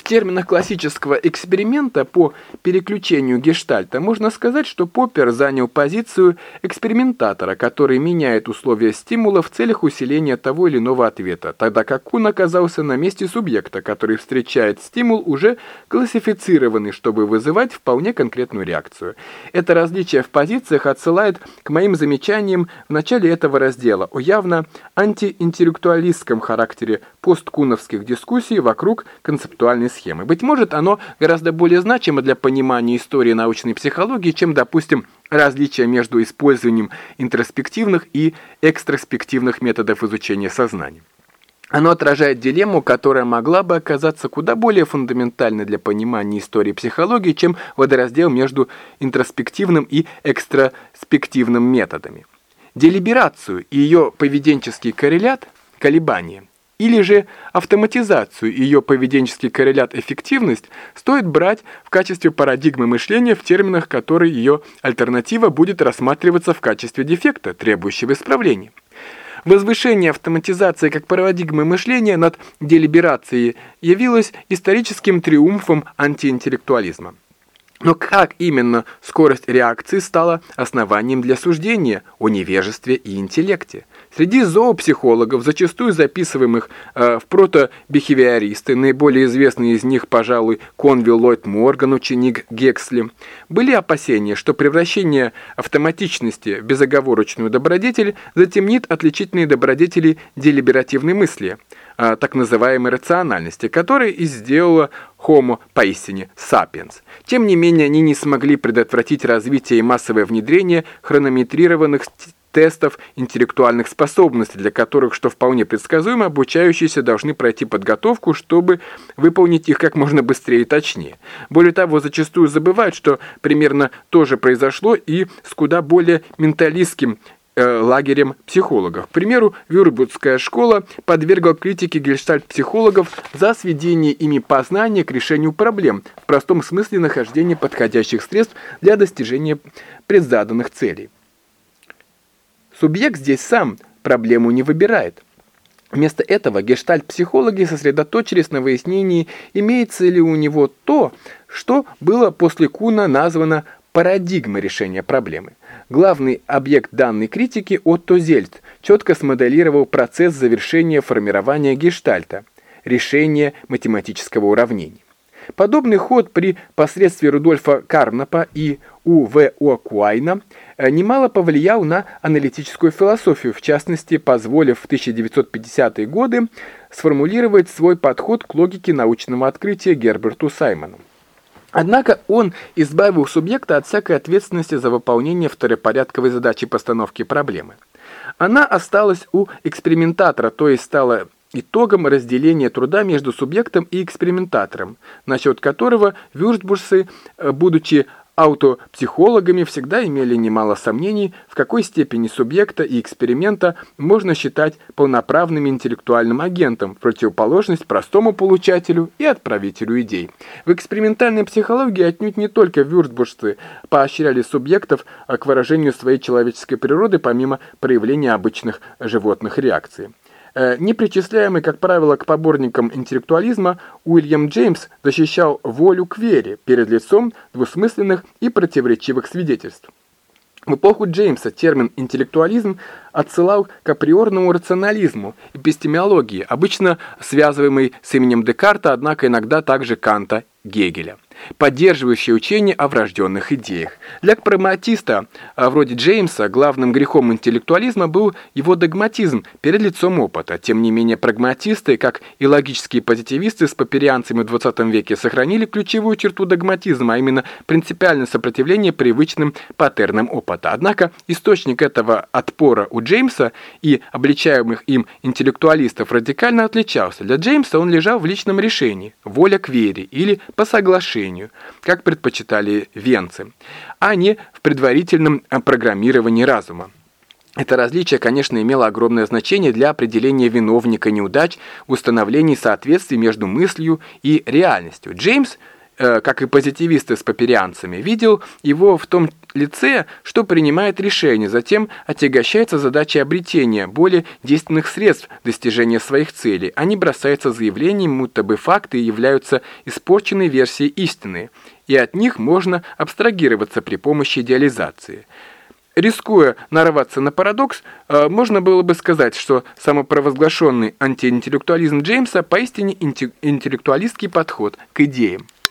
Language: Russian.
В терминах классического эксперимента по переключению гештальта можно сказать, что Поппер занял позицию экспериментатора, который меняет условия стимула в целях усиления того или иного ответа, тогда как Кун оказался на месте субъекта, который встречает стимул, уже классифицированный, чтобы вызывать вполне конкретную реакцию. Это различие в позициях отсылает к моим замечаниям в начале этого раздела о явно антиинтеллектуалистском характере посткуновских дискуссий вокруг концептуальной схемы. Быть может, оно гораздо более значимо для понимания истории научной психологии, чем, допустим, различия между использованием интроспективных и экстроспективных методов изучения сознания. Оно отражает дилемму, которая могла бы оказаться куда более фундаментальной для понимания истории психологии, чем водораздел между интроспективным и экстроспективным методами. Делиберацию и ее поведенческий коррелят, колебания, или же автоматизацию и ее поведенческий коррелят эффективность стоит брать в качестве парадигмы мышления в терминах, которые ее альтернатива будет рассматриваться в качестве дефекта, требующего исправления. Возвышение автоматизации как парадигмы мышления над делиберацией явилось историческим триумфом антиинтеллектуализма. Но как именно скорость реакции стала основанием для суждения о невежестве и интеллекте? Среди зоопсихологов, зачастую записываемых в протобихевиористы, наиболее известный из них, пожалуй, Конвилл Ллойд Морган, ученик Гексли, были опасения, что превращение автоматичности в безоговорочную добродетель затемнит отличительные добродетели делиберативной мысли, так называемой рациональности, которая и сделала Homo поистине sapiens. Тем не менее, они не смогли предотвратить развитие и массовое внедрение хронометрированных тестов интеллектуальных способностей, для которых, что вполне предсказуемо, обучающиеся должны пройти подготовку, чтобы выполнить их как можно быстрее и точнее. Более того, зачастую забывают, что примерно то же произошло и с куда более менталистским лагерем психологов. К примеру, Вюрцбургская школа подвергла критике гештальт-психологов за сведение ими познания к решению проблем, в простом смысле нахождения подходящих средств для достижения предзаданных целей. Субъект здесь сам проблему не выбирает. Вместо этого гештальт-психологи сосредоточились на выяснении, имеется ли у него то, что было после Куна названо парадигмой решения проблемы. Главный объект данной критики, Отто Зельц, четко смоделировал процесс завершения формирования гештальта, решения математического уравнения. Подобный ход при посредстве Рудольфа Карнапа и У.В.О. Куайна немало повлиял на аналитическую философию, в частности, позволив в 1950-е годы сформулировать свой подход к логике научного открытия Герберту Саймону. Однако он избавил субъекта от всякой ответственности за выполнение второпорядковой задачи постановки проблемы. Она осталась у экспериментатора, то есть стала итогом разделения труда между субъектом и экспериментатором, насчет которого вюрцбургцы, будучи аутопсихологами, всегда имели немало сомнений, в какой степени субъекта и эксперимента можно считать полноправным интеллектуальным агентом, в противоположность простому получателю и отправителю идей. В экспериментальной психологии отнюдь не только вюрцбургцы поощряли субъектов к выражению своей человеческой природы, помимо проявления обычных животных реакций. Непричисляемый, как правило, к поборникам интеллектуализма, Уильям Джеймс защищал волю к вере перед лицом двусмысленных и противоречивых свидетельств. В эпоху Джеймса термин «интеллектуализм» отсылал к априорному рационализму, эпистемологии, обычно связываемой с именем Декарта, однако иногда также Канта, Гегеля, поддерживающие учение о врожденных идеях. Для прагматиста вроде Джеймса главным грехом интеллектуализма был его догматизм перед лицом опыта. Тем не менее, прагматисты, как и логические позитивисты с папирианцами в XX веке, сохранили ключевую черту догматизма, а именно принципиальное сопротивление привычным паттернам опыта. Однако источник этого отпора у Джеймса и обличаемых им интеллектуалистов радикально отличался. Для Джеймса он лежал в личном решении, воля к вере или по соглашению, как предпочитали венцы, а не в предварительном программировании разума. Это различие, конечно, имело огромное значение для определения виновника неудач в установлении соответствия между мыслью и реальностью. Джеймс как и позитивисты с попперианцами, видел его в том лице, что принимает решения, затем отягощается задачей обретения более действенных средств достижения своих целей. Они бросаются заявлением, будто бы факты являются испорченной версией истины, и от них можно абстрагироваться при помощи идеализации. Рискуя нарваться на парадокс, можно было бы сказать, что самопровозглашенный антиинтеллектуализм Джеймса поистине интеллектуалистский подход к идеям.